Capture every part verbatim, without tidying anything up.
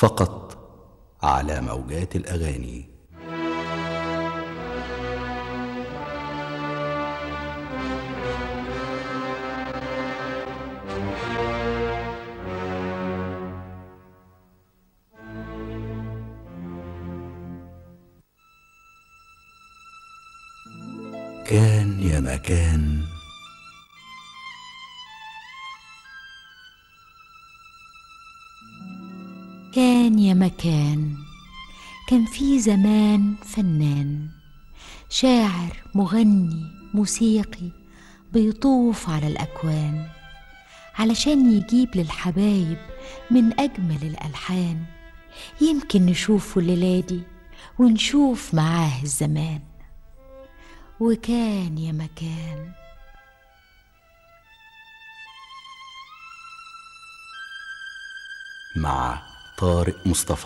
فقط على موجات الأغاني. كان يا مكان. كان يا مكان، كان في زمان فنان شاعر مغني موسيقي بيطوف على الأكوان علشان يجيب للحبايب من أجمل الألحان. يمكن نشوفه الليلة دي ونشوف معاه الزمان. وكان يا مكان. مع طارق مصطفى.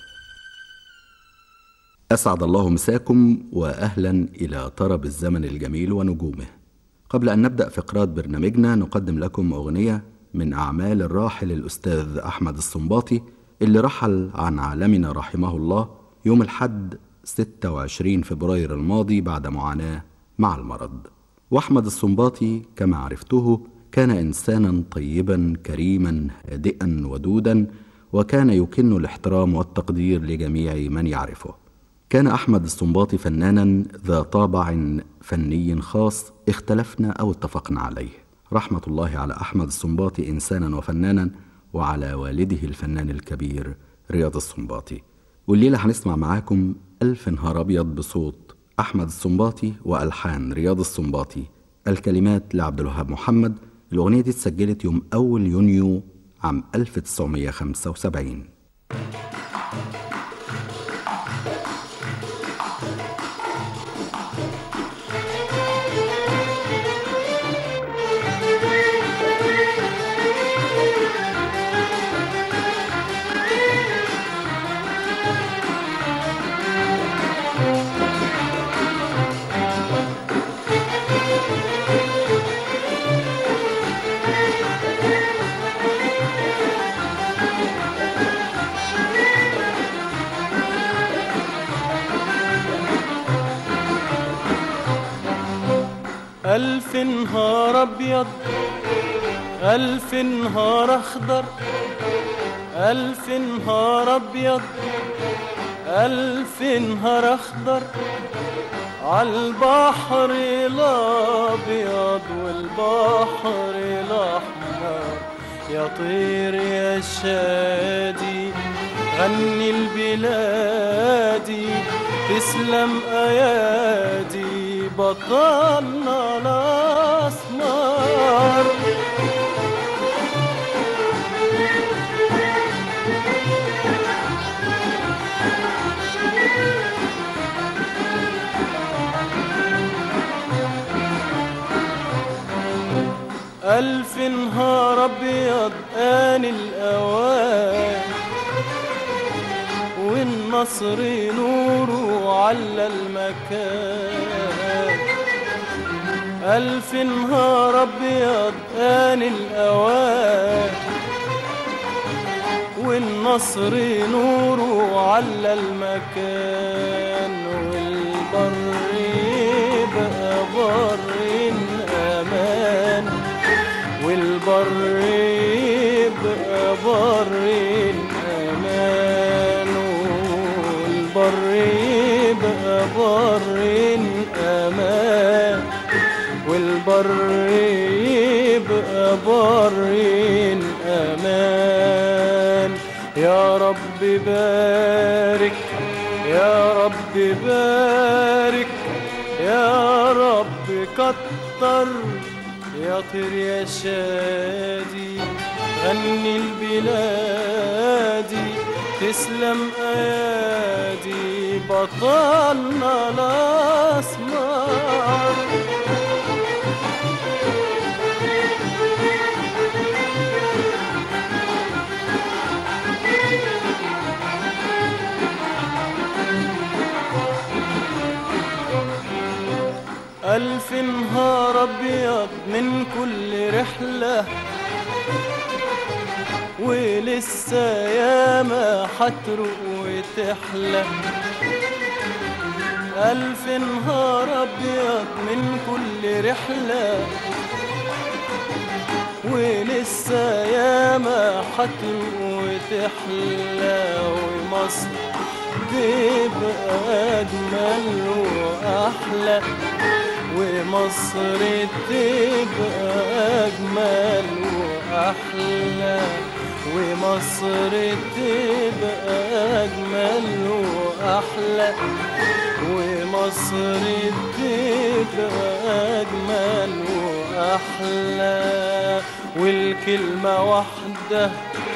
أسعد الله مساكم وأهلا إلى طرب الزمن الجميل ونجومه. قبل أن نبدأ فقرات برنامجنا نقدم لكم أغنية من أعمال الراحل الأستاذ أحمد الصنباطي اللي رحل عن عالمنا رحمه الله يوم الحد ستة وعشرين فبراير الماضي بعد معاناة مع المرض. وأحمد الصنباطي كما عرفته كان إنسانا طيبا كريما هادئا ودودا، وكان يكن الاحترام والتقدير لجميع من يعرفه. كان أحمد الصنباطي فنانا ذا طابع فني خاص اختلفنا أو اتفقنا عليه. رحمة الله على أحمد الصنباطي إنسانا وفنانا، وعلى والده الفنان الكبير رياض الصنباطي. والليلة هنسمع معاكم ألف نهار أبيض بصوت أحمد الصنباطي وألحان رياض الصنباطي، الكلمات لعبد الوهاب محمد. الأغنية دي اتسجلت يوم أول يونيو عام ألف وتسعمائة وخمسة وسبعين. ألف نهار أبيض، ألف نهار أخضر، ألف نهار أبيض، ألف نهار أخضر، عالبحر الأبيض والبحر الأحمر. يا طير يا شادي غني البلادي، تسلم أيادي بطلنا الأسمر. ألف نهار أبيض آن الأوان، والنصر نوره على المكان. ألف نهار أبيض آن الأوان، والنصر نوره على المكان. والبر بقى بر أمان، والبر بقى بر أمان، والبر بقى بر أمان، والبر بقى بر أمان. يا رب بارك، يا رب بارك، يا رب كتر. يا طير يا شادي غني البلادي، تسلم أيادي بطلنا الأسمر. ألف نهار أبيض من كل رحلة، ولسه ياما حتروق وتحلى. ألف نهار أبيض من كل رحلة، ولسه ياما حتروق وتحلى. ومصر تبقى أجمل وأحلى، ومصر تبقى أجمل وأحلى، ومصر تبقى أجمل وأحلى، ومصر تبقى أجمل وأحلى. والكلمة واحدة،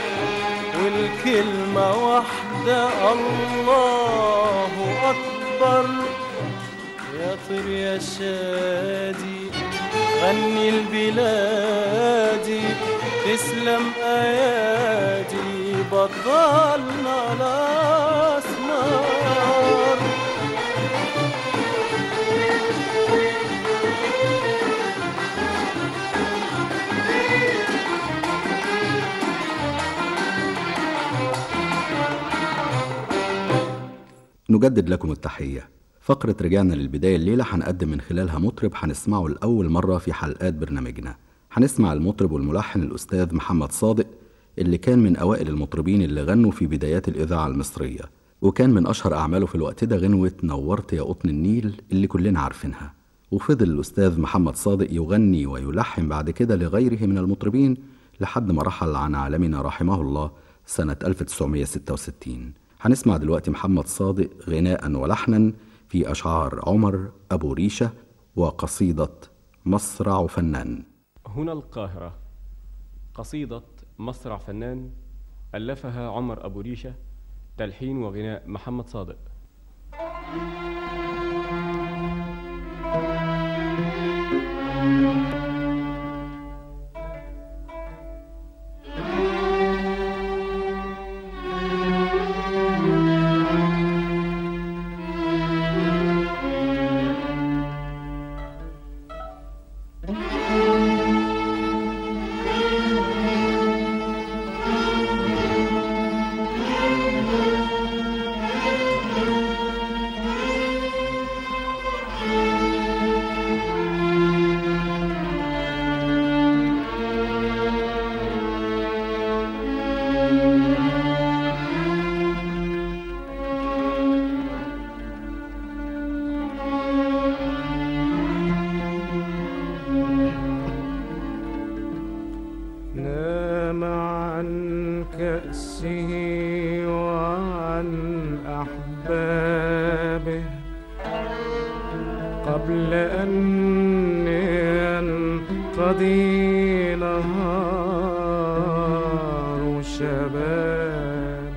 والكلمة واحدة، الله أكبر. يا طير يا شادي غني البلادي، تسلم أيادي بطلنا الأسمار. نجدد لكم التحية. فقرة رجعنا للبداية الليلة هنقدم من خلالها مطرب هنسمعه لأول مرة في حلقات برنامجنا. هنسمع المطرب والملحن الأستاذ محمد صادق، اللي كان من أوائل المطربين اللي غنوا في بدايات الإذاعة المصرية، وكان من أشهر أعماله في الوقت ده غنوة نورت يا قطن النيل اللي كلنا عارفينها. وفضل الأستاذ محمد صادق يغني ويلحن بعد كده لغيره من المطربين لحد ما رحل عن عالمنا رحمه الله سنة ألف وتسعمائة وستة وستين. هنسمع دلوقتي محمد صادق غناء ولحنا في أشعار عمر أبو ريشة وقصيدة مصرع فنان. هنا القاهرة، قصيدة مصرع فنان ألفها عمر أبو ريشة، تلحين وغناء محمد صادق. قبل أن ينقضي نهار شباب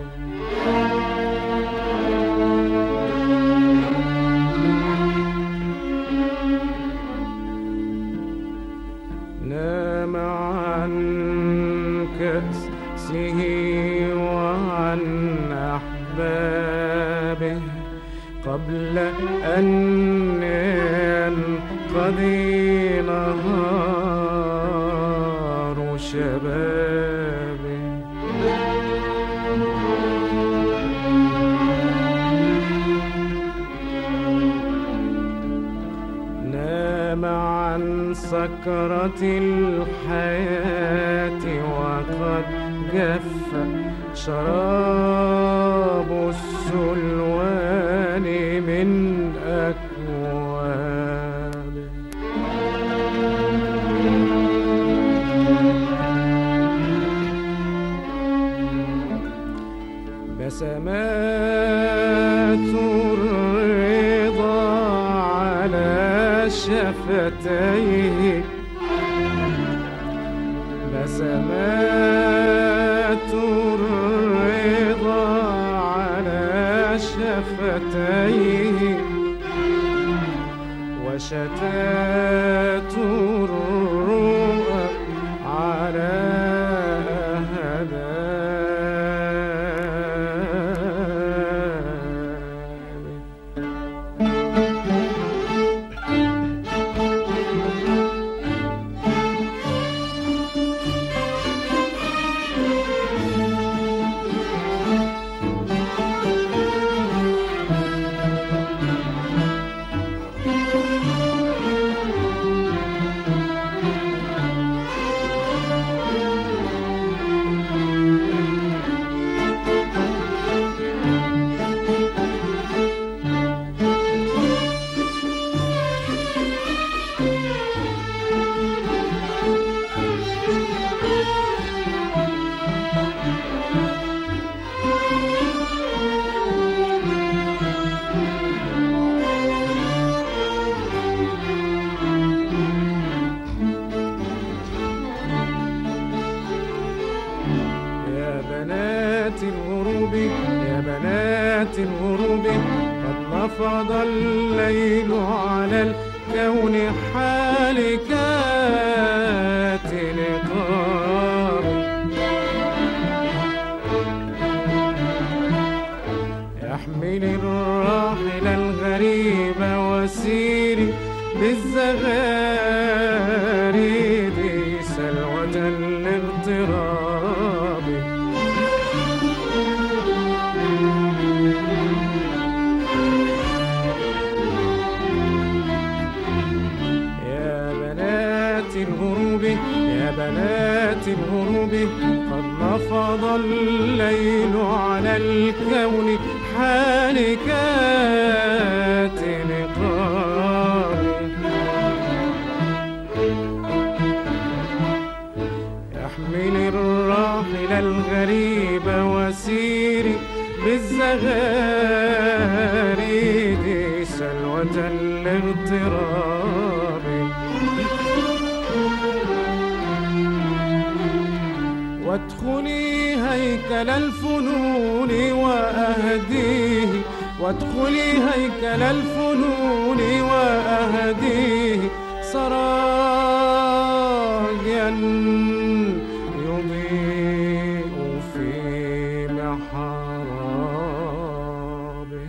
نام عن كأسه وعن أحبابه قبل أن ينقضي نهار شبابه نام عن سكرة الحياة وقد جف شراب السلوان من أكوابه بسمات الرضا على شفتيه بسمات الرضا على شفتيه وشتات الرؤى على هدابه بنات الغروب يا بنات الغروب قد نفض الليل على الكون حالكات نقاب. احمل الراحل الغريب وسيري بالزغاريد سلوة الاغتراب. يا بنات الغروب يا بنات الغروب قد نفض الليل على الكون حالكات نقاب. احمل الراحل الغريب وسيري بالزغاريد سلوة الاغتراب. وادخلي هيكل الفنون وأهديه وادخلي هيكل الفنون وأهديه سرايا يضيء في محرابه.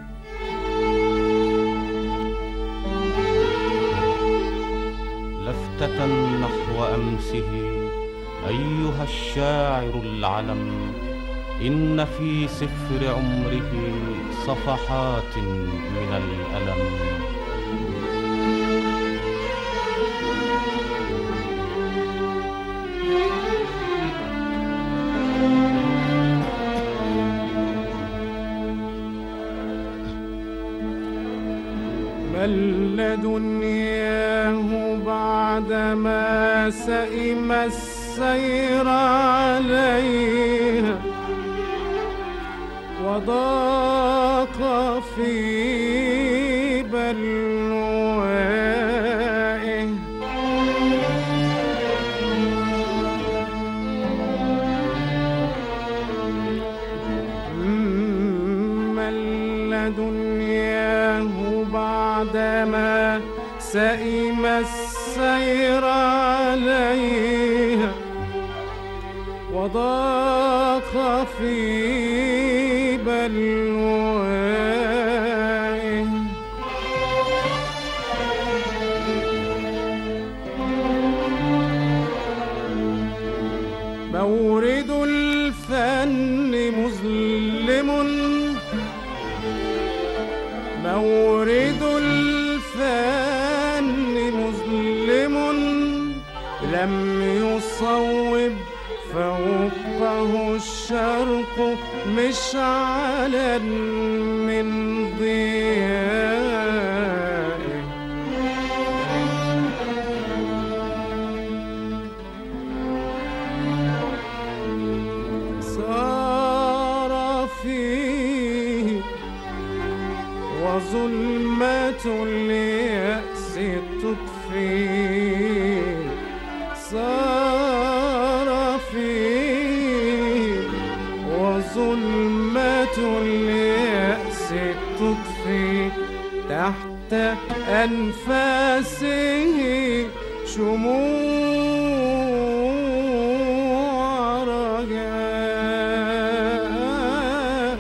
لفتة نحو أمسه أيها الشاعر العلم، إن في سفر عمره صفحات من الألم. مل دنياه بعدما سئم السير عليها وضاق في بلوائه. مل دنياه بعدما سئم السير عليها وضاق في بلوائه. مورد الفن مظلم مورد الفن مظلم لم يصوب فوقه الشرق مشعلا من ضيائه. صار فيه وظلمة اليأس تطفي. صار فيه وظلمة اليأس تطفي تحت أنفاسه شموع رجاء.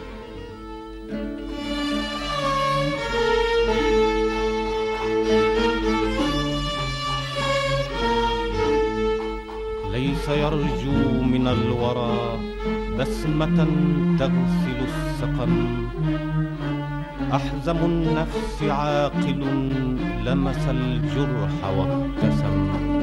ليس يرجو من الورى بسمة تغسل السقم. أحزم النفس عاقل لمس الجرح وابتسم.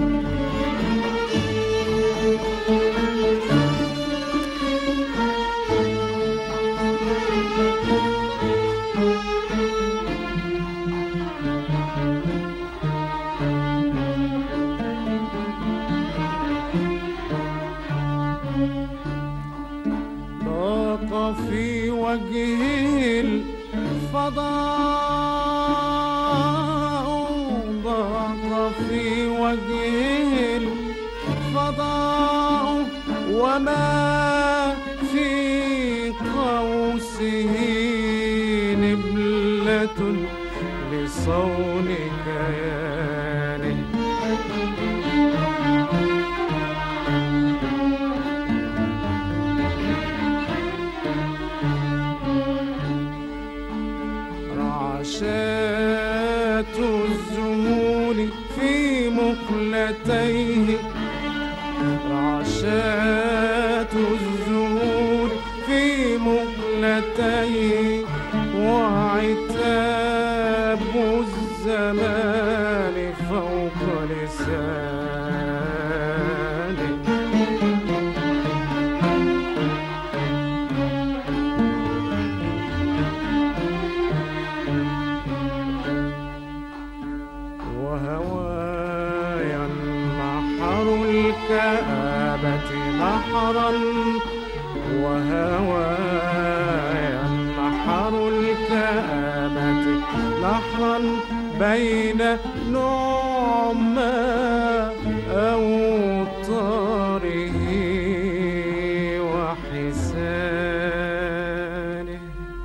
ضاق في وجهه الفضاء ضاق في وجهه الفضاء وما لصون كيانه. رعشات الزمول في مقلتيه، رعشات الزمول في مقلتيه، وعتاب الزمان فوق لسانه. وهوايا نحر الكآبة نحرا، وهوايا نحر الكآبة نحرا بين نعمى أوطاره وحسانه.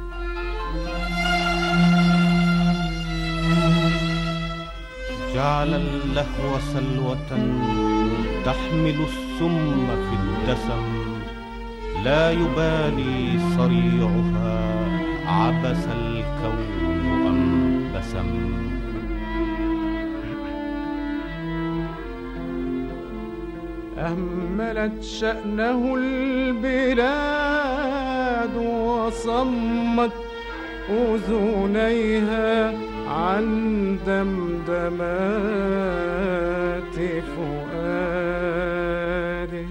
جعل اللهو سلوة تحمل السم في الدسم، لا يبالي صريعها عبس الكون أم بسم. أهملت شأنه البلاد وصمت أذنيها عن دمدمات فؤاده.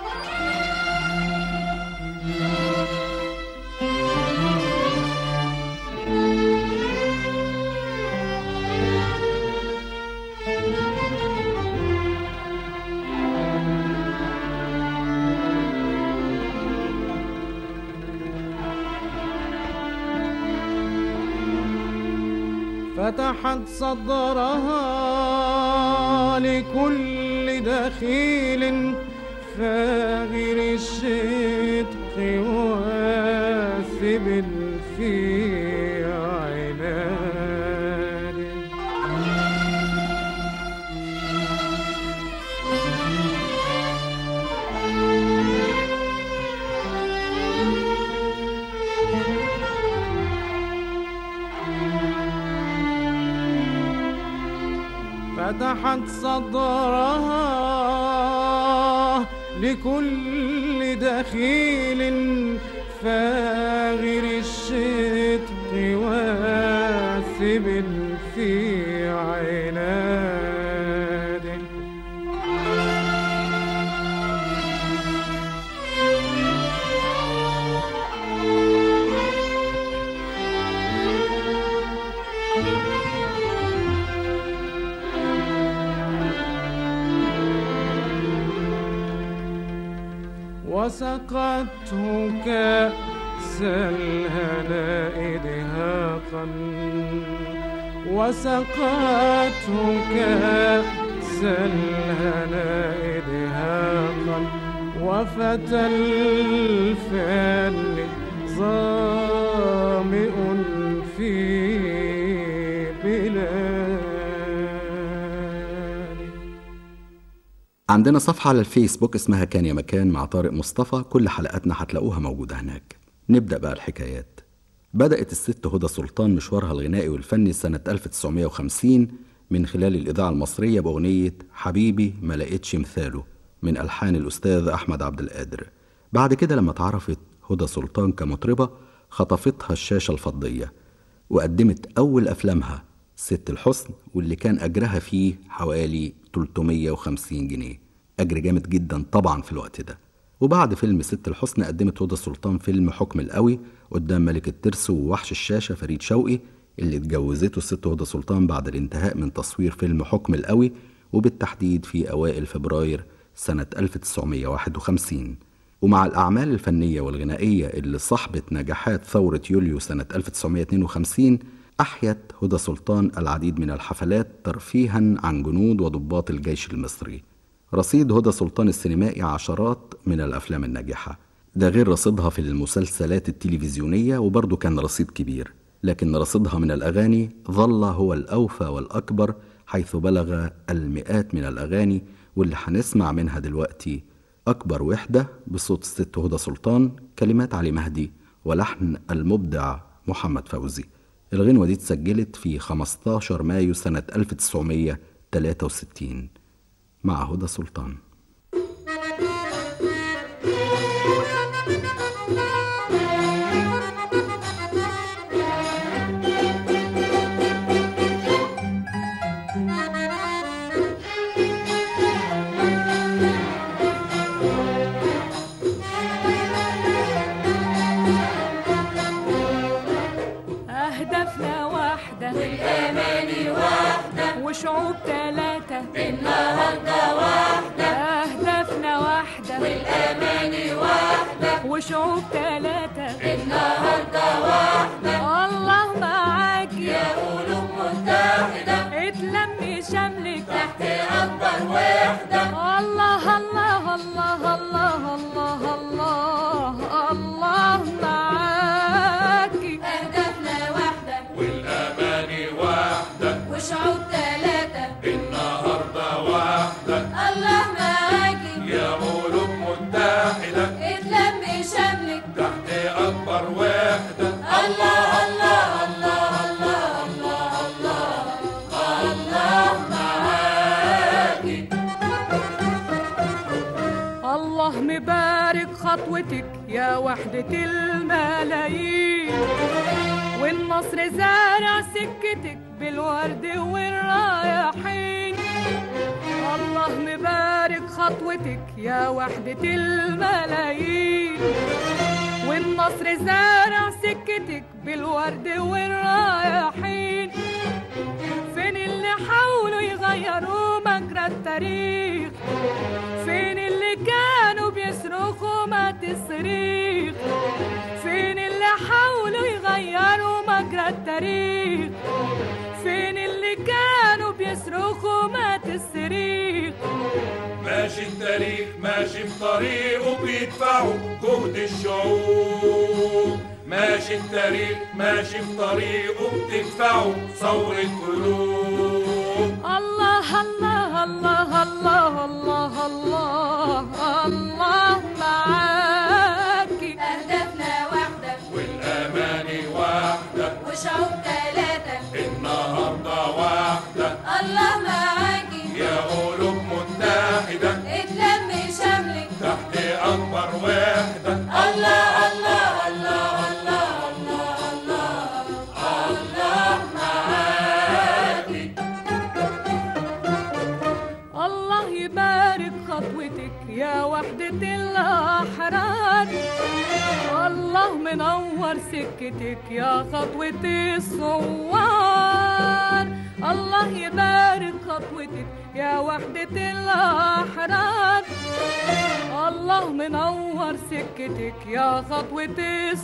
فتحت صدرها لكل دخيل فاغر الشدق واثب في عناده. فتحت صدرها لكل دخيل فاغر الشدق واثب في عناده. وسقته كأس الهناء دهاقا، وسقته كأس الهناء دهاقا، وفتى الفن ظامئ في بلاده. عندنا صفحة على الفيسبوك اسمها كان يا مكان مع طارق مصطفى، كل حلقاتنا هتلاقوها موجودة هناك. نبدأ بقى الحكايات. بدأت الست هدى سلطان مشوارها الغنائي والفني سنة ألف وتسعمائة وخمسين من خلال الإذاعة المصرية بأغنية حبيبي ما لقيتش مثاله من ألحان الأستاذ أحمد عبد القادر. بعد كده لما اتعرفت هدى سلطان كمطربة خطفتها الشاشة الفضية وقدمت أول أفلامها ست الحسن، واللي كان أجرها فيه حوالي ثلاثمائة وخمسين جنيه، أجر جامد جدا طبعا في الوقت ده. وبعد فيلم ست الحسن قدمت هدى سلطان فيلم حكم القوي قدام ملك الترس ووحش الشاشة فريد شوقي، اللي اتجوزته الست هدى سلطان بعد الانتهاء من تصوير فيلم حكم القوي، وبالتحديد في أوائل فبراير سنة ألف وتسعمائة وواحد وخمسين. ومع الأعمال الفنية والغنائية اللي صاحبت نجاحات ثورة يوليو سنة ألف وتسعمائة واثنين وخمسين، أحيت هدى سلطان العديد من الحفلات ترفيها عن جنود وضباط الجيش المصري. رصيد هدى سلطان السينمائي عشرات من الأفلام الناجحة، ده غير رصيدها في المسلسلات التلفزيونية، وبرضه كان رصيد كبير. لكن رصيدها من الأغاني ظل هو الأوفى والأكبر، حيث بلغ المئات من الأغاني، واللي هنسمع منها دلوقتي أكبر وحدة بصوت الست هدى سلطان، كلمات علي مهدي ولحن المبدع محمد فوزي. الغنوة دي اتسجلت في خمستاشر مايو سنة ألف وتسعمية وتلاتة وستين مع هدى سلطان. وشعوب تلاتة النهاردة واحدة، أهدافنا واحدة والأماني واحدة، وشعوب تلاتة النهاردة واحدة. الله معاك يا قلوب متحدة، اتلمي شملك تحت أكبر وحدة. الله الله الله الله الله الله الله معاكي، أهدافنا واحدة والأماني واحدة، وشعوب خطوتك يا وحدة الملايين، والنصر زارع سكتك بالورد والرايحين. الله مبارك خطوتك يا وحدة الملايين، والنصر زارع سكتك بالورد والرايحين. فين اللي حاولوا يغيروا مجرى التاريخ؟ فين اللي كانوا بيصرخوا مات الصريخ؟ فين اللي حاولوا يغيروا مجرى التاريخ؟ فين اللي كانوا بيصرخوا مات الصريخ؟ ماشي التاريخ ماشي في طريقه بيدفعوا جهد الشعوب، ماشي التاريخ ماشي في طريقه بتدفعوا ثورة قلوب. الله الله الله الله الله الله الله معاكي، أهدافنا واحدة والأماني واحدة، وشعوب تلاتة النهاردة واحدة. الله معاكي يا قلوب متحدة، اتلمي شملك تحت أكبر وحدة. الله الله الله الله الله الله معاكي. الله يبارك خطوتك يا وحدة الأحرار، الله منور سكتك يا خطوة الثوار. الله يبارك خطوتك يا وحدة الأحرار، الله منور سكتك يا خطوة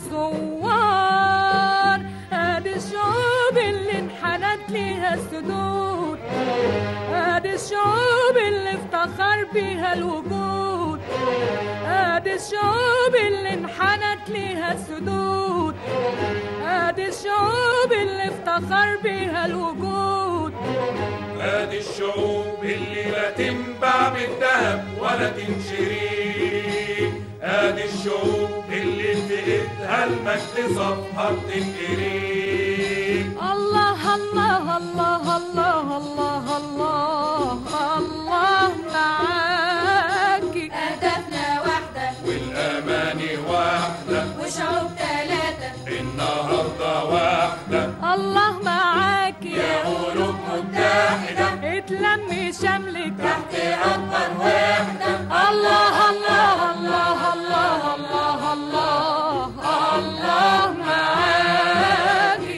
الثوار. ادي الشعوب اللي انحنت ليها السدود، ادي الشعوب اللي افتخر بيها الوجود، ادي الشعوب اللي انحنت ليها السدود، ادي الشعوب اللي افتخر بيها الوجود. ادي الشعوب اللي لا تنباع بالذهب ولا تنشري، ادي الشعوب اللي في ايدها المجد صفحة بتنجري. الله الله الله الله الله الله الله معاكي، أهدافنا واحدة والأماني واحدة، وشعوب تلاتة النهاردة واحدة. الله معاكي يا قلوب متحدة، اتلمي شملك تحت أكبر وحدة. الله الله الله الله الله الله الله معاكي.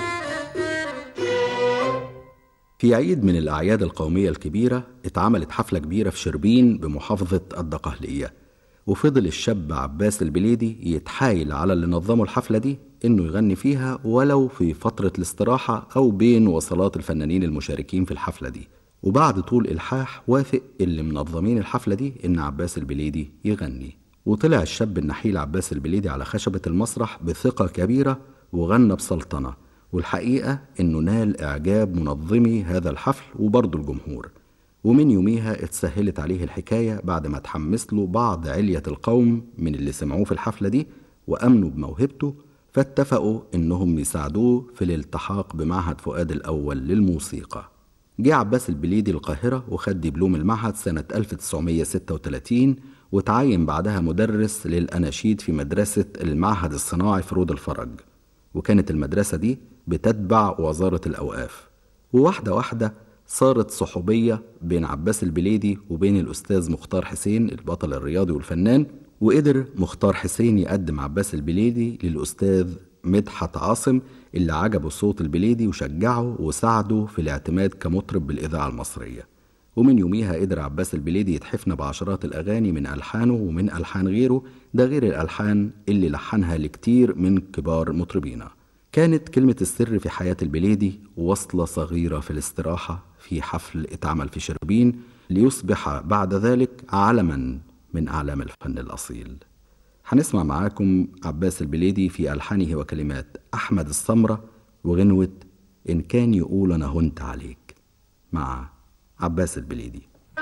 في عيد من الأعياد القومية الكبيرة اتعملت حفلة كبيرة في شربين بمحافظة الدقهلية، وفضل الشاب عباس البليدي يتحايل على اللي نظموا الحفلة دي إنه يغني فيها ولو في فترة الاستراحة أو بين وصلات الفنانين المشاركين في الحفلة دي. وبعد طول إلحاح وافق اللي منظمين الحفلة دي إن عباس البليدي يغني، وطلع الشاب النحيل عباس البليدي على خشبة المسرح بثقة كبيرة وغنى بسلطنة، والحقيقة إنه نال إعجاب منظمي هذا الحفل وبرضه الجمهور، ومن يوميها اتسهلت عليه الحكاية بعد ما تحمس له بعض علية القوم من اللي سمعوه في الحفلة دي وأمنوا بموهبته، فاتفقوا إنهم يساعدوه في الالتحاق بمعهد فؤاد الأول للموسيقى. جه عباس البليدي القاهرة وخد دبلوم المعهد سنة ألف وتسعمية ستة وتلاتين، وتعين بعدها مدرس للأناشيد في مدرسة المعهد الصناعي في رود الفرج، وكانت المدرسة دي بتتبع وزارة الأوقاف. وواحدة واحدة صارت صحوبية بين عباس البليدي وبين الأستاذ مختار حسين البطل الرياضي والفنان، وقدر مختار حسين يقدم عباس البليدي للأستاذ مدحت عاصم اللي عجبه صوت البليدي وشجعه وساعده في الاعتماد كمطرب بالإذاعة المصرية. ومن يوميها قدر عباس البليدي يتحفنا بعشرات الأغاني من ألحانه ومن ألحان غيره، ده غير الألحان اللي لحنها لكتير من كبار مطربينا. كانت كلمة السر في حياة البليدي وصلة صغيرة في الاستراحة في حفل اتعمل في شربين، ليصبح بعد ذلك علما من أعلام الفن الأصيل. هنسمع معاكم عباس البليدي في ألحانه وكلمات أحمد السمرة وغنوة إن كان يقول أنا هنت عليك مع عباس البليدي.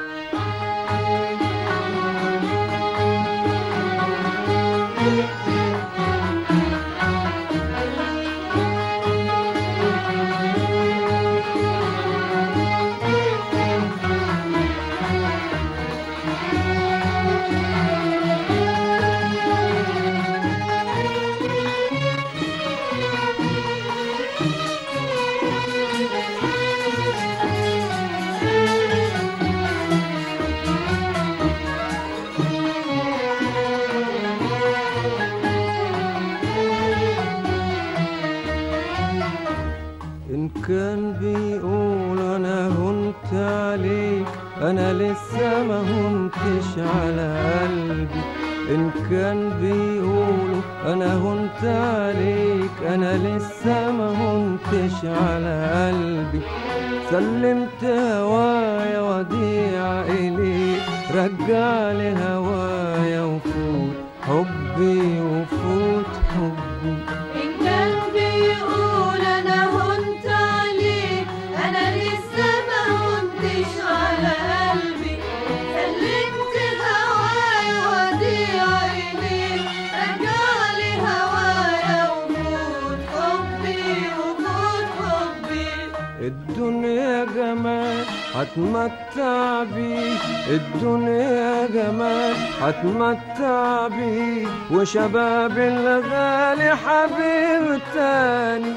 كان بيقول أنا هنت عليك، أنا لسه ما هنتش على قلبي. إن كان بيقول أنا هنت عليك، أنا لسه ما هنتش على قلبي. سلمت هوايا وديع إليك، رجعلي هوايا وفوت حبي وفوت حبي. إن كان بيقول أنا هنت عليك، أنا لسه ما هنتش على قلبي. سلمت هوايا وديع إليك، رجعلي هوايا وفوت حبي وفوت حبي. الدنيا جمال هتمتع بيه، الدنيا جمال هتمتع بيه، وشباب الغالي حبيب تاني.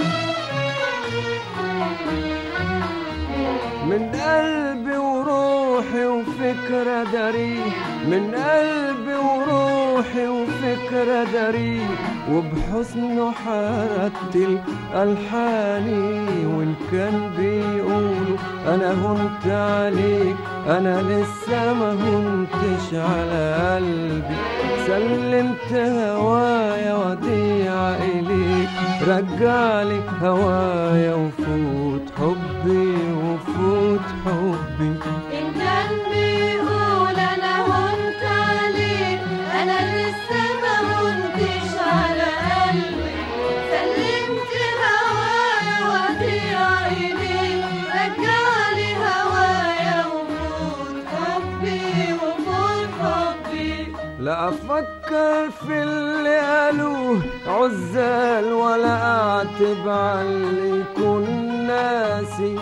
من قلبي وروحي وفكرة دريه، من قلبي وروحي وفكرة دريه، وبحسنه حرتل ألحاني. وإن كان بيقولوا أنا هنت عليك، أنا لسه ما هنتش على قلبي. سلمت هوايا وديع إليك، رجعلي هوايا وفوت حبي وفوت حبي. إن كان بيقول أنا هنت عليك، أنا لسه ما هنتش على قلبي. سلمت هوايا وديع إليك، رجعلي هوايا وفوت حبي وفوت حبي. لا أفكر في اللي قالوه عزال، ولا أعتب على اللي يكون ناسي،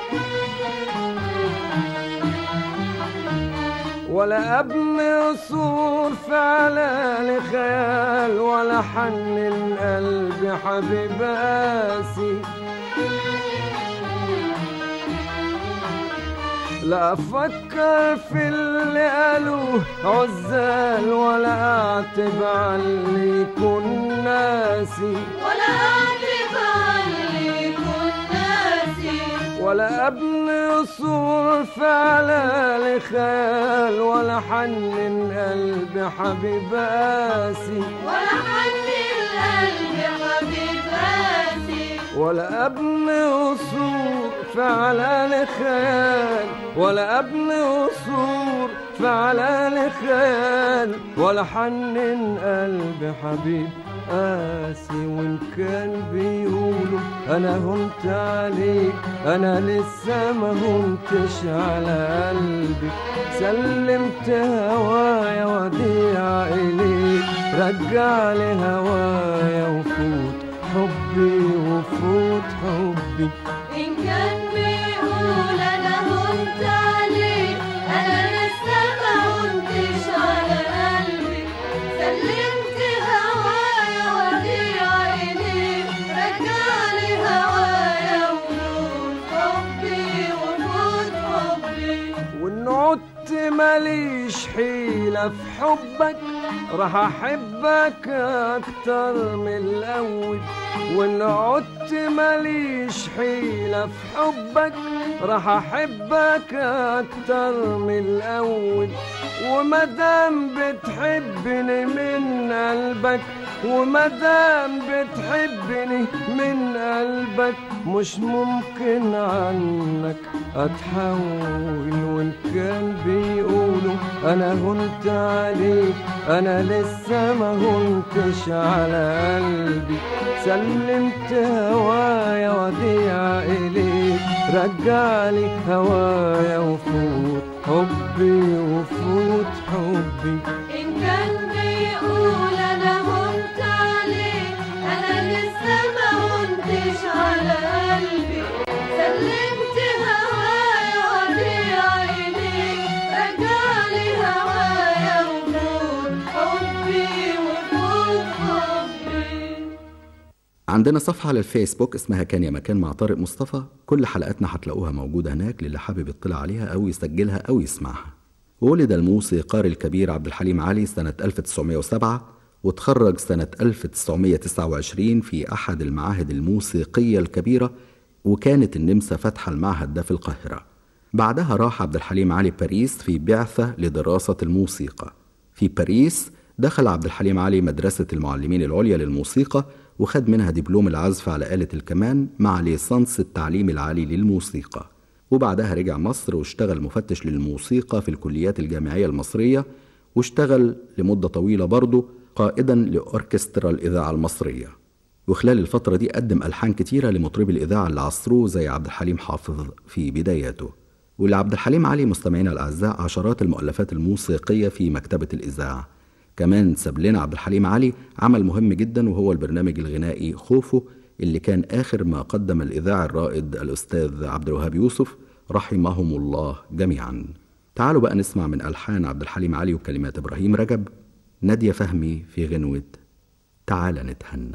ولا أبني قصور في علالي خيال، ولا حنن قلبي حبيب قاسي. لا أفكر في اللي قالوه عزال، ولا أعتب على اللي يكون ناسي، ولا أعتب على اللي يكون ناسي، ولا أبني قصور في علالي خيال، ولا حنن قلبي حبيب قاسي، ولا حنن قلبي حبيب قاسي، ولا أبني قصور في علالي خيال، ولا أبني قصور في فعلا لخيال ولا حنن قلبي حبيب قاسي. وإن كان بيقولوا أنا هنت عليك أنا لسه ما هنتش على قلبي. سلمت هوايا وديع إليك رجع لي هوايا وفوت حبي وفوت حبي. إن كان بيقول أنا هنت عليك أنا لسه ما هنتش على قلبي. سلمت هوايا وديع إليك رجعلي هوايا وفوت حبي وفوت حبي. وإن عدت ماليش حيلة في حبك راح أحبك أكتر من الأول. وإن عدت ماليش حيلة في حبك راح أحبك أكتر من الأول. ومادام بتحبني من قلبك ومادام بتحبني من قلبك مش ممكن عنك أتحول. وإن كان بيقولوا أنا هنت عليك أنا لسه ما هنتش على قلبي. سلمت هوايا وديع إليك رجعلي هوايا وفوت حبي وفوت حبي. إن كان بيقول أنا هنت عليك أنا لسه ما هنتش على قلبي. سلمت هوايا وديع إليك رجعلي هوايا وفوت حبي وفوت حبي. عندنا صفحة على الفيسبوك اسمها كان يا مكان مع طارق مصطفى. كل حلقاتنا هتلاقوها موجودة هناك للي حابب يطلع عليها أو يسجلها أو يسمعها. ولد الموسيقار الكبير عبد الحليم علي سنة ألف وتسعمائة وسبعة وتخرج سنة ألف وتسعمائة وتسعة وعشرين في أحد المعاهد الموسيقية الكبيرة، وكانت النمسا فاتحة المعهد ده في القاهرة. بعدها راح عبد الحليم علي باريس في بعثة لدراسة الموسيقى. في باريس دخل عبد الحليم علي مدرسة المعلمين العليا للموسيقى وخد منها دبلوم العزف على آلة الكمان مع ليسانس التعليم العالي للموسيقى. وبعدها رجع مصر واشتغل مفتش للموسيقى في الكليات الجامعية المصرية، واشتغل لمدة طويلة برضه قائدا لأوركسترا الإذاعة المصرية. وخلال الفترة دي قدم ألحان كتيرة لمطربي الإذاعة اللي عصروه زي عبد الحليم حافظ في بداياته. ولعبد الحليم علي مستمعينا الأعزاء عشرات المؤلفات الموسيقية في مكتبة الإذاعة. كمان ساب لنا عبد الحليم علي عمل مهم جدا وهو البرنامج الغنائي خوفو اللي كان آخر ما قدم الإذاعي الرائد الأستاذ عبد الوهاب يوسف رحمهم الله جميعا. تعالوا بقى نسمع من ألحان عبد الحليم علي وكلمات إبراهيم رجب نادية فهمي في غنوة تعال نتهنى.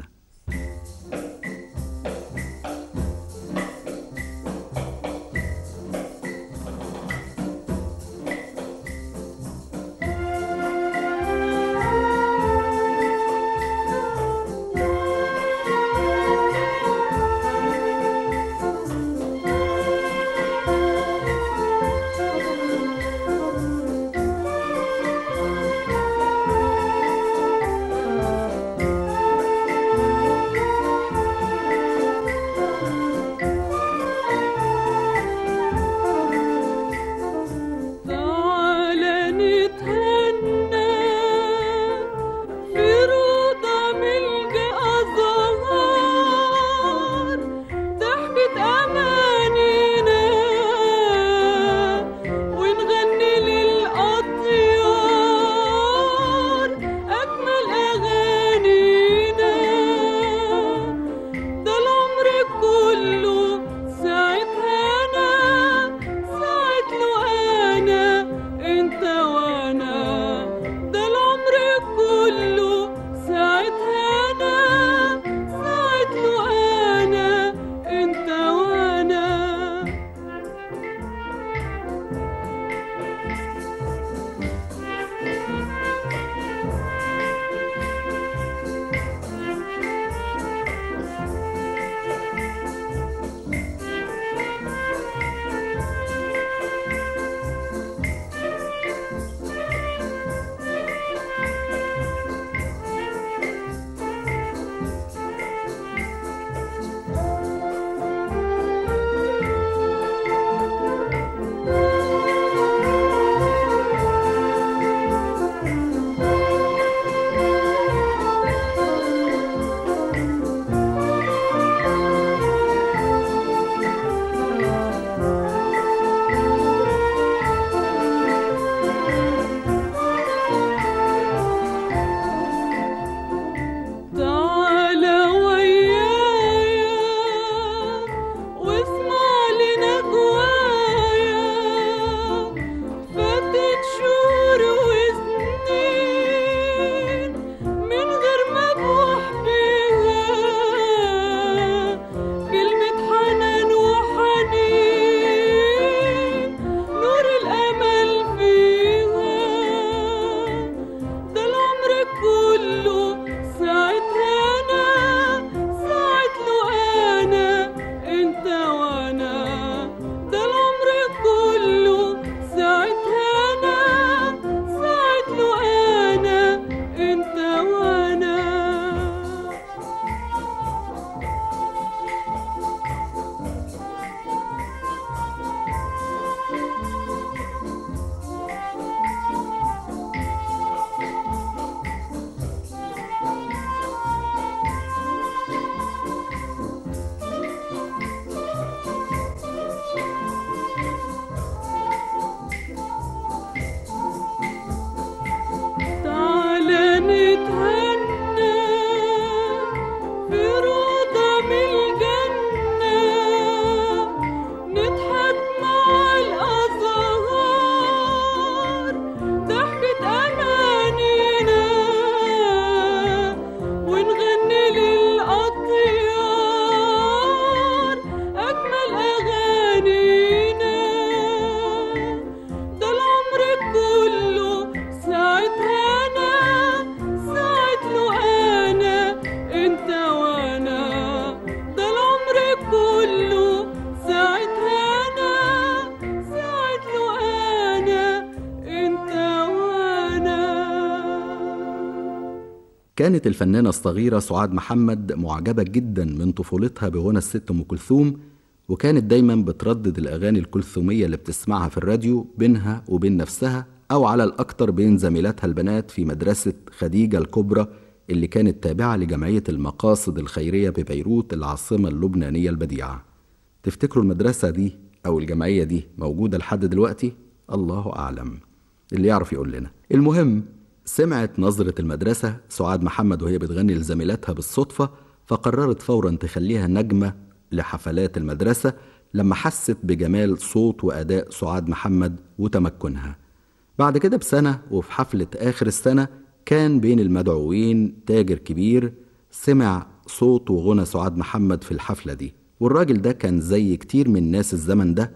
كانت الفنانة الصغيرة سعاد محمد معجبة جدا من طفولتها بغنى الست أم كلثوم، وكانت دايما بتردد الأغاني الكلثومية اللي بتسمعها في الراديو بينها وبين نفسها، أو على الأكثر بين زميلاتها البنات في مدرسة خديجة الكبرى اللي كانت تابعة لجمعية المقاصد الخيرية ببيروت العاصمة اللبنانية البديعة. تفتكروا المدرسة دي أو الجمعية دي موجودة لحد دلوقتي؟ الله أعلم، اللي يعرف يقول لنا. المهم، سمعت نظرة المدرسة سعاد محمد وهي بتغني لزميلاتها بالصدفة، فقررت فورا تخليها نجمة لحفلات المدرسة لما حست بجمال صوت وأداء سعاد محمد وتمكنها. بعد كده بسنة وفي حفلة آخر السنة كان بين المدعوين تاجر كبير سمع صوت وغنى سعاد محمد في الحفلة دي، والراجل ده كان زي كتير من ناس الزمن ده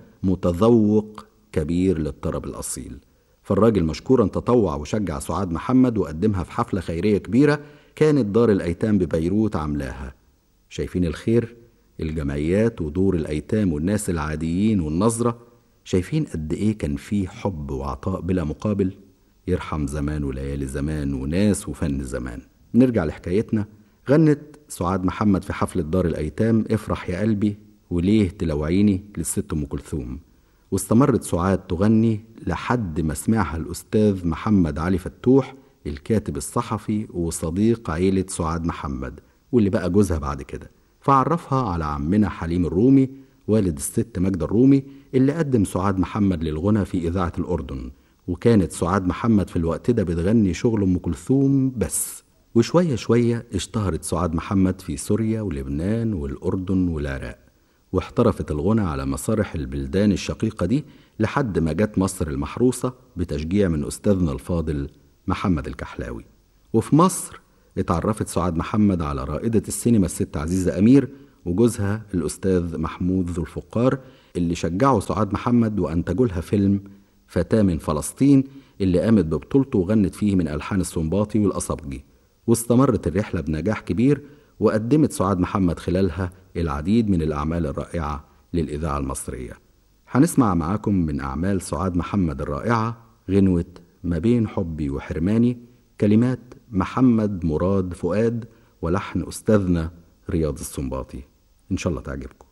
متذوق كبير للطرب الأصيل. فالراجل مشكورا تطوع وشجع سعاد محمد وقدمها في حفلة خيرية كبيرة كانت دار الأيتام ببيروت عاملاها. شايفين الخير؟ الجمعيات ودور الأيتام والناس العاديين والنظرة، شايفين قد إيه كان فيه حب وعطاء بلا مقابل؟ يرحم زمان وليالي زمان وناس وفن زمان. نرجع لحكايتنا. غنت سعاد محمد في حفلة دار الأيتام افرح يا قلبي وليه تلوعيني للست أم كلثوم، واستمرت سعاد تغني لحد ما سمعها الأستاذ محمد علي فتوح الكاتب الصحفي وصديق عيلة سعاد محمد واللي بقى جوزها بعد كده، فعرفها على عمنا حليم الرومي والد الست ماجدة الرومي اللي قدم سعاد محمد للغنى في إذاعة الأردن. وكانت سعاد محمد في الوقت ده بتغني شغل أم كلثوم بس، وشوية شوية اشتهرت سعاد محمد في سوريا ولبنان والأردن والعراق، واحترفت الغنى على مسارح البلدان الشقيقة دي لحد ما جت مصر المحروسة بتشجيع من أستاذنا الفاضل محمد الكحلاوي. وفي مصر اتعرفت سعاد محمد على رائدة السينما الست عزيزة أمير وجوزها الأستاذ محمود ذو الفقار اللي شجعوا سعاد محمد وأنتجوا لها فيلم فتاة من فلسطين اللي قامت ببطولته وغنت فيه من ألحان السنباطي والأصبجي. واستمرت الرحلة بنجاح كبير، وقدمت سعاد محمد خلالها العديد من الأعمال الرائعة للإذاعة المصرية. هنسمع معاكم من أعمال سعاد محمد الرائعة غنوة ما بين حبي وحرماني، كلمات محمد مراد فؤاد ولحن أستاذنا رياض السنباطي. إن شاء الله تعجبكم.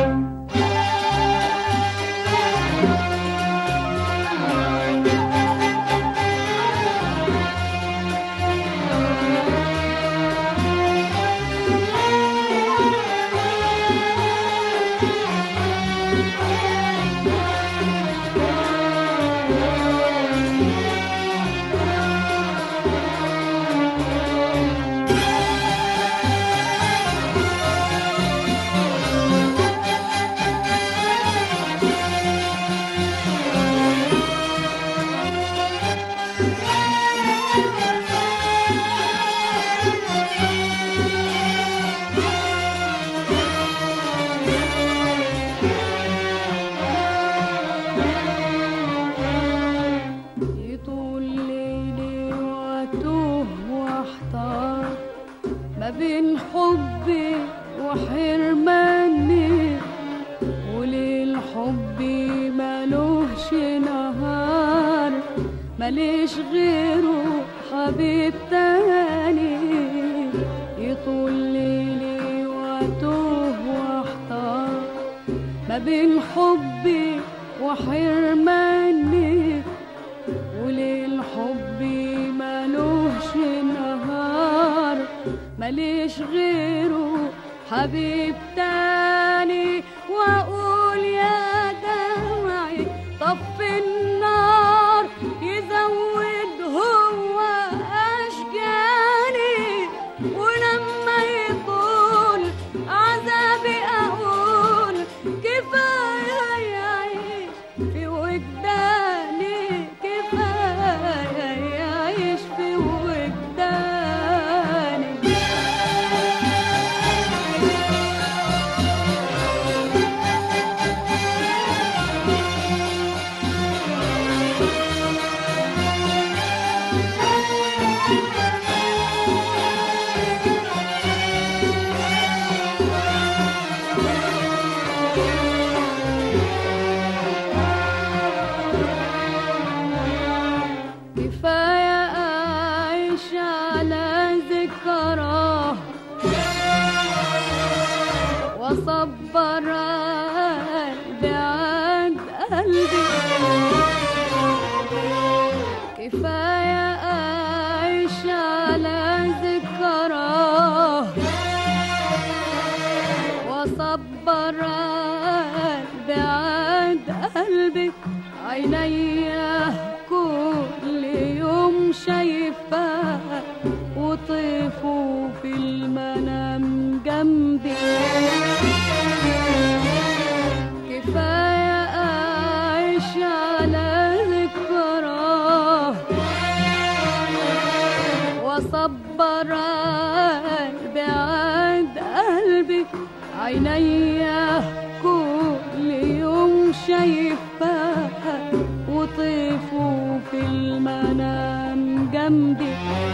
ماليش غيره حبيب تاني يطول ليلي واتوه واحتار ما بين حبي وحرماني وليل حبي مالوش نهار ماليش غيره حبيب تاني واقول يا دمعي طفي النار يزود هو أشجاني ولما يطول عذابي أقول كفاية يعيش في وجداني كفاية يعيش في وجداني. وصبر بعد قلبي كفاية أعيش على ذكراه وصبر بعد قلبي عينيا كل يوم شايفاه وطيفوا في المنام جنبي كفاية أعيش على ذكراه وصبر بعد قلبي عينيا كل يوم شايفاه وطيفوا في المنام جنبي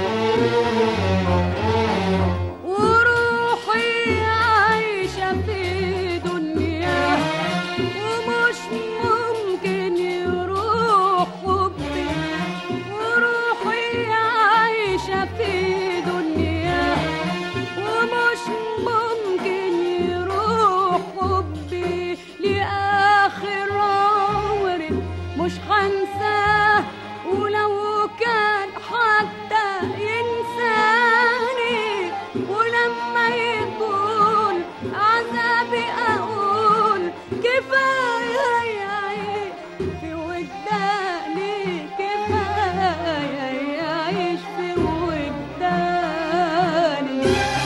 وروحي عايشة في دنيا ومش ممكن يروح حبي وروحي عايشة في دنيا ومش ممكن يروح حبي لآخر عمري مش هنساه ولو كان حتى ينساني ولما يطول عذابي أقول كفاية يعيش في وجداني كفاية يعيش في وجداني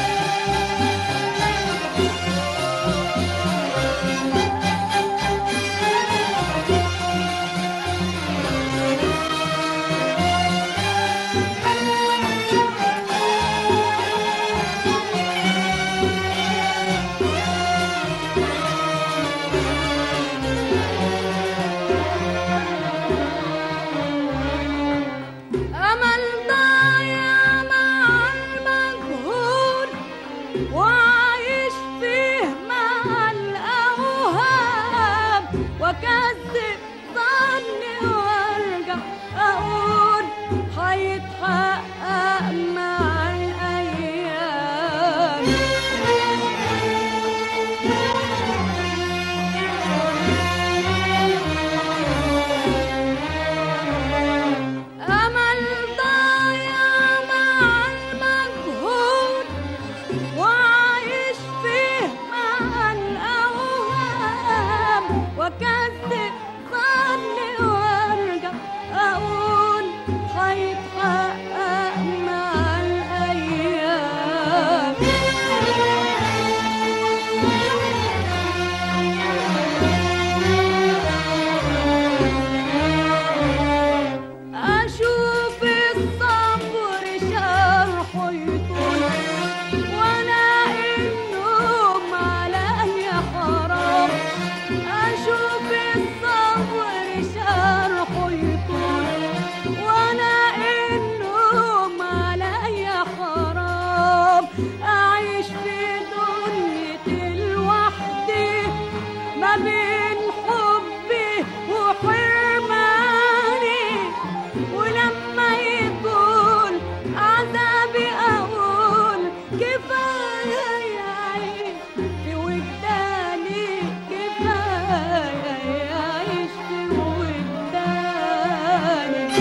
أمل ضايع مع المجهول وعايش فيه مع الأوهام وأكذب ظني وأرجع أقول هيتحقق مع الأيام أمل ضايع مع المجهول وعايش فيه مع الأوهام وأكذب ظني وأرجع أقول هيتحقق مع الأيام أشوف الصبر شرحه يطول وألاقي النوم عليا حرام أشوف الصبر شرحه يطول وألاقي النوم عليا حرام أعيش في دنيتي لوحدي ما بين حبي وحرماني ولما يكون عذابي أقول كفاية يعيش في وجداني كفاية يعيش في وجداني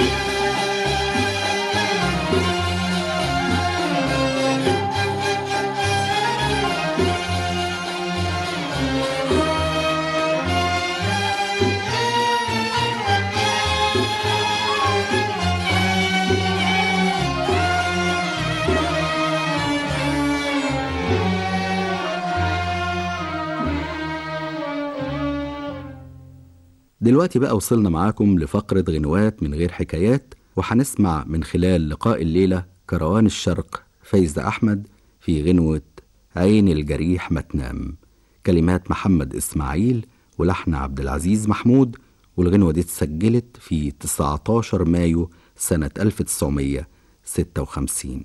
دلوقتي بقى وصلنا معاكم لفقرة غنوات من غير حكايات، وهنسمع من خلال لقاء الليلة كروان الشرق فايزة أحمد في غنوة عين الجريح ما تنام، كلمات محمد إسماعيل ولحن عبد العزيز محمود، والغنوة دي اتسجلت في تسعة عشر مايو سنة ألف وتسعمية وستة وخمسين.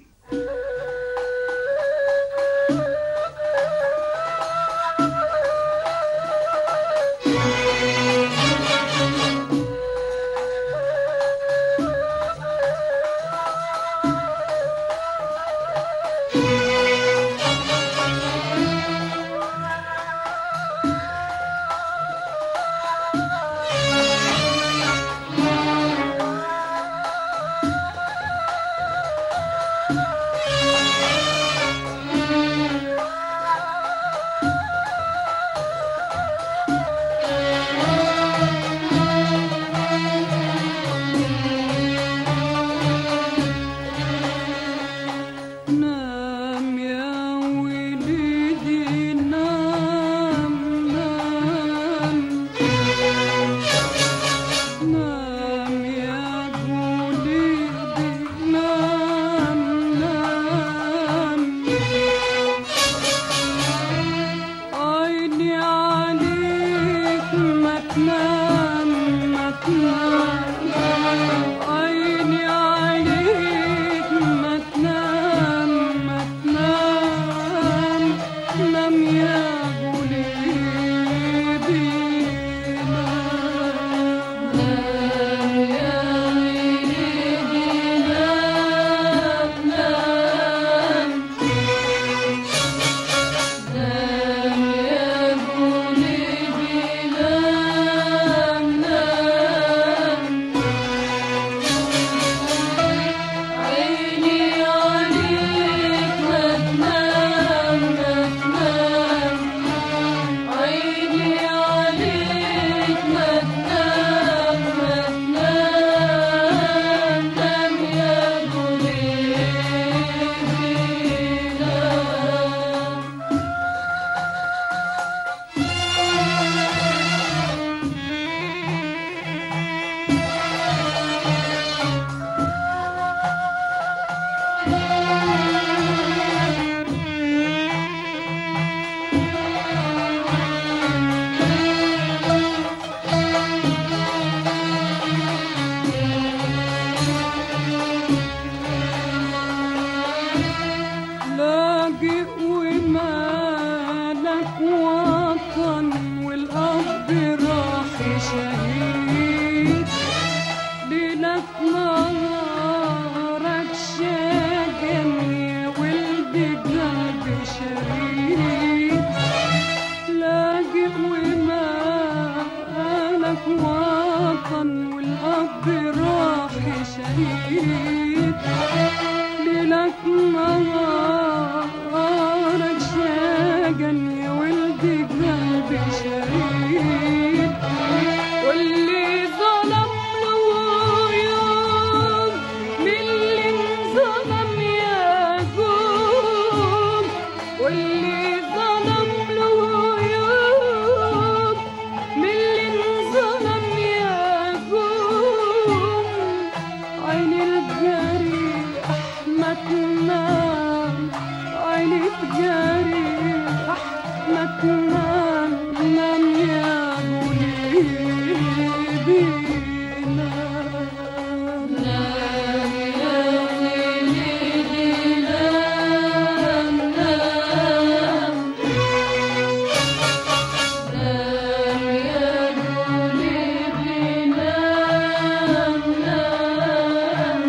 لاجئ ومالك وطن والأب راح شهيد ليلك نهارك شاجن يا ولدي قلبي شريد لاجئ ومالك وطن والأب راح شهيد ليلك نهارك شاجن يا ولدي قلبي شريد واللي ظلم له يوم من اللي انظلم يقوم واللي ظلم له يوم من اللي انظلم يقوم عيني الجريح ما تنام عيني الجريح ما تنام نام يا قلبي نام نام يا وليدي نام نام نام يا قلبي نام نام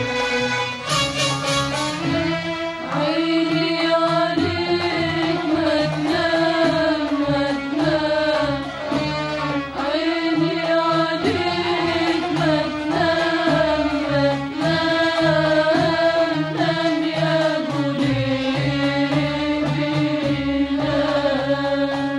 عيني عليك ما تنام ما تنام عيني عليك ما تنام ما تنام نام يا قلبي نام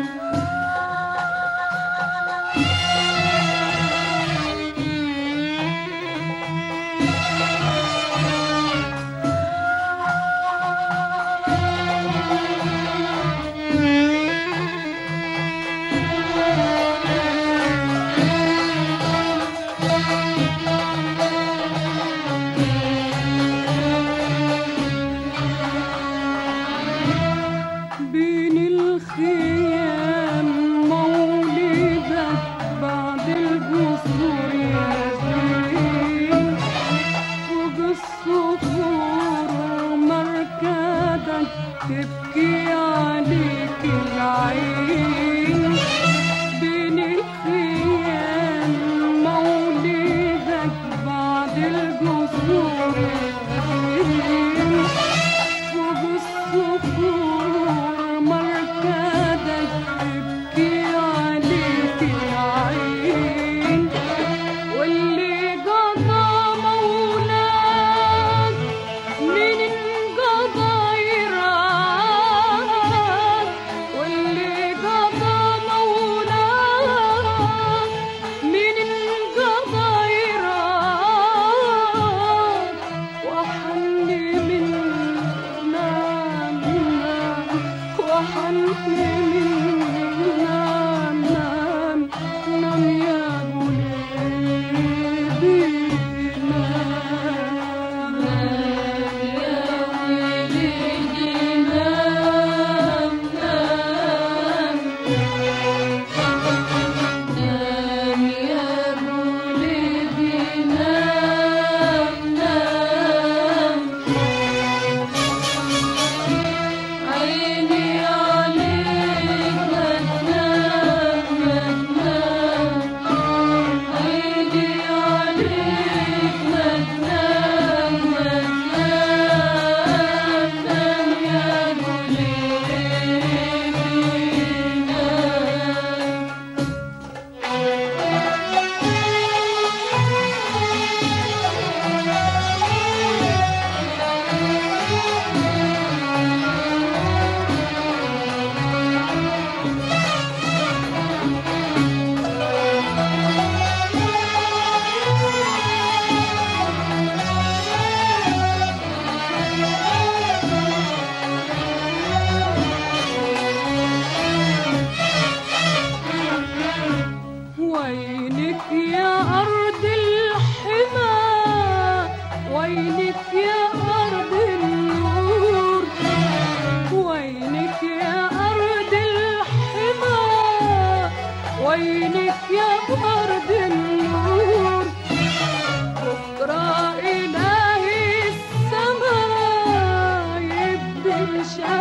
بين الخيام مولدك بعد الجسور يا زين فوق الصخور مركدك تبكي عليك العين بين الخيام مولدك بعد الجسور يا زين فوق الصخور مركدك تبكي عليك العين واللي قضى مولاك من انقضى يراك واللي قضى مولاك من انقضى يراك وحن من نام نام وحن من نام نام نام يا قلبي نام نام يا وليدي نام نام نام يا قلبي نام نام عيني عليك ما تنام ما تنام عيني عليك ما تنام ما تنام نام يا قلبي نام وينك يا أرض الحمى وينك يا أرض النور وينك يا أرض الحمى وينك يا أرض النور بكرة إلهي السما يبدل شعر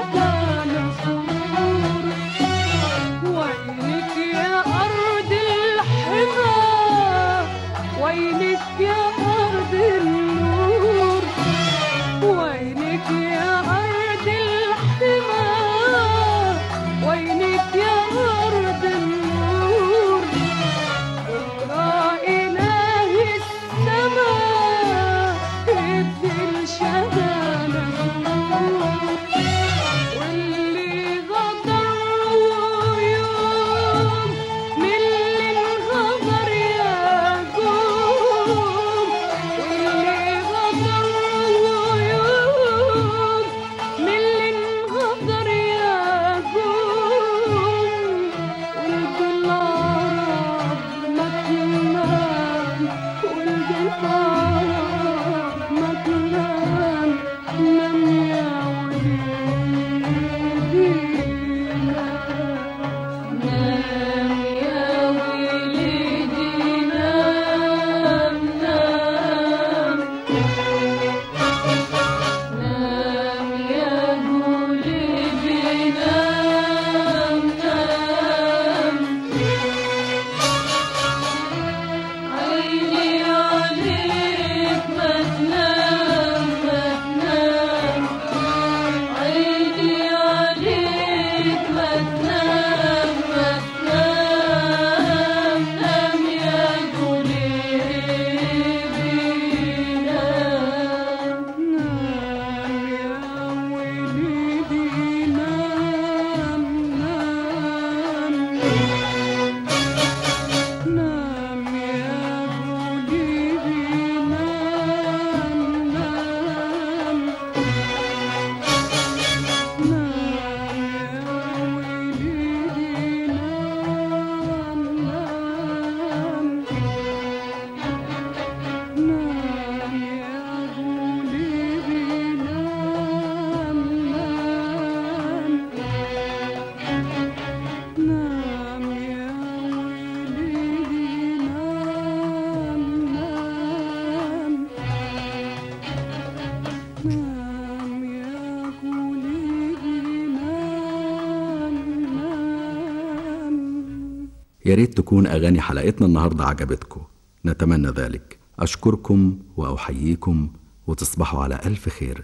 يا ريت تكون أغاني حلقتنا النهاردة عجبتكم، نتمنى ذلك. أشكركم وأحييكم وتصبحوا على ألف خير.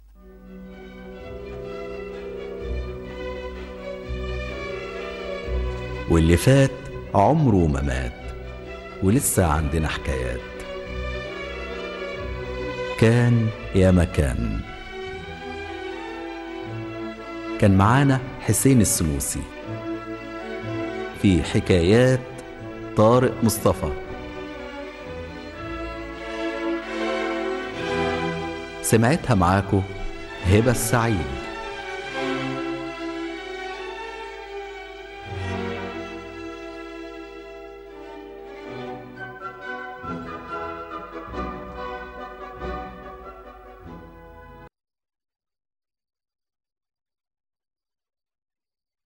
واللي فات عمره ما مات، ولسه عندنا حكايات. كان يا مكان. كان معانا حسين السنوسي في حكايات طارق مصطفى. سمعتها معاكو هبة السعيد.